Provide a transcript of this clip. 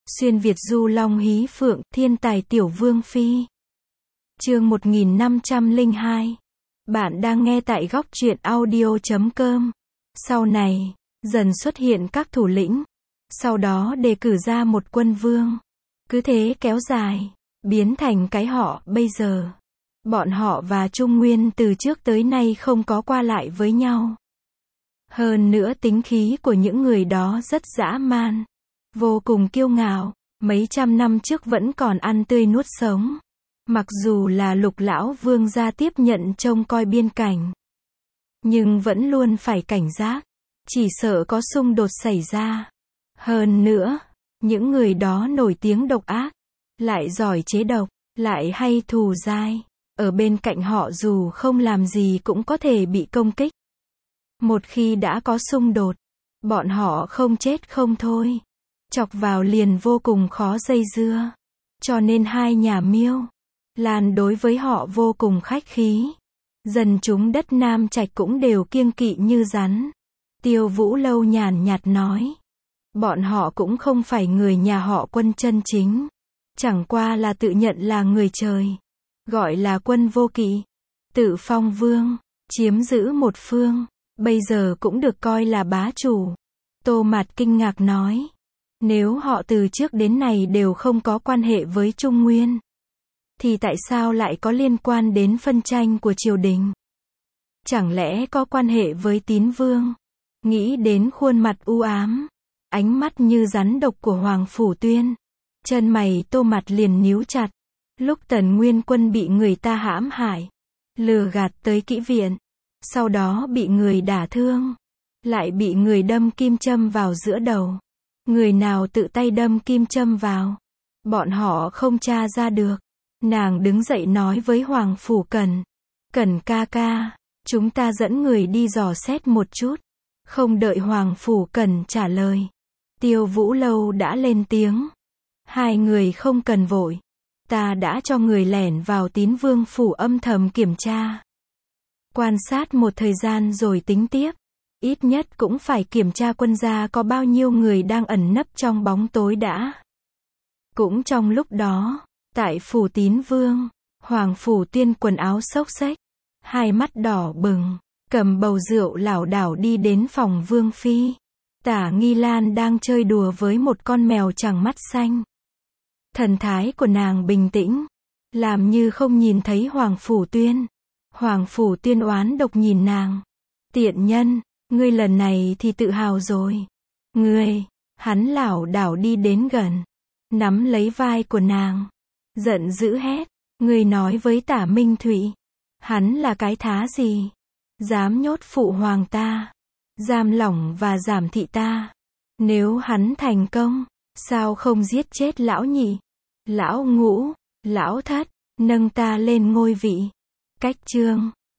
Xuyên Việt du long hí phượng, thiên tài tiểu vương phi. Chương 1502. Bạn đang nghe tại góc truyện audio.com. Sau này, dần xuất hiện các thủ lĩnh. Sau đó đề cử ra một quân vương. Cứ thế kéo dài, biến thành cái họ bây giờ. Bọn họ và Trung Nguyên từ trước tới nay không có qua lại với nhau. Hơn nữa tính khí của những người đó rất dã man, vô cùng kiêu ngạo, mấy trăm năm trước vẫn còn ăn tươi nuốt sống. Mặc dù là Lục lão vương gia tiếp nhận trông coi biên cảnh, nhưng vẫn luôn phải cảnh giác, chỉ sợ có xung đột xảy ra. Hơn nữa, những người đó nổi tiếng độc ác, lại giỏi chế độc, lại hay thù dai. Ở bên cạnh họ dù không làm gì cũng có thể bị công kích. Một khi đã có xung đột, bọn họ không chết không thôi. Chọc vào liền vô cùng khó dây dưa. Cho nên hai nhà Miêu, Lan đối với họ vô cùng khách khí. Dân chúng đất Nam Trạch cũng đều kiêng kỵ như rắn. Tiêu Vũ Lâu nhàn nhạt nói, bọn họ cũng không phải người nhà họ Quân chân chính, chẳng qua là tự nhận là người trời, gọi là Quân vô kỵ, tự phong vương, chiếm giữ một phương, bây giờ cũng được coi là bá chủ. Tô Mạt kinh ngạc nói, nếu họ từ trước đến nay đều không có quan hệ với Trung Nguyên, thì tại sao lại có liên quan đến phân tranh của triều đình? Chẳng lẽ có quan hệ với Tín Vương? Nghĩ đến khuôn mặt u ám, ánh mắt như rắn độc của Hoàng Phủ Tuyên, chân mày Tô Mạt liền nhíu chặt. Lúc Tần Nguyên Quân bị người ta hãm hại, lừa gạt tới kỹ viện, sau đó bị người đả thương, lại bị người đâm kim châm vào giữa đầu. Người nào tự tay đâm kim châm vào? Bọn họ không tra ra được. Nàng đứng dậy nói với Hoàng Phủ Cẩn, Cẩn ca ca, chúng ta dẫn người đi dò xét một chút. Không đợi Hoàng Phủ Cẩn trả lời, Tiêu Vũ Lâu đã lên tiếng, hai người không cần vội, ta đã cho người lẻn vào Tín Vương phủ âm thầm kiểm tra, quan sát một thời gian rồi tính tiếp. Ít nhất cũng phải kiểm tra quân gia có bao nhiêu người đang ẩn nấp trong bóng tối đã. Cũng trong lúc đó, tại phủ Tín Vương, Hoàng Phủ Tuyên quần áo xốc xếch, hai mắt đỏ bừng, cầm bầu rượu lảo đảo đi đến phòng Vương Phi. Tả Nghi Lan đang chơi đùa với một con mèo trắng mắt xanh. Thần thái của nàng bình tĩnh, làm như không nhìn thấy Hoàng Phủ Tuyên. Hoàng Phủ Tuyên oán độc nhìn nàng. Tiện nhân, ngươi lần này thì tự hào rồi. Ngươi, hắn lảo đảo đi đến gần, nắm lấy vai của nàng, giận dữ hét, ngươi nói với Tả Minh Thụy, hắn là cái thá gì? Dám nhốt phụ hoàng ta, giam lỏng và giảm thị ta. Nếu hắn thành công, sao không giết chết lão nhị, lão ngũ, lão thất, nâng ta lên ngôi vị? Cách chương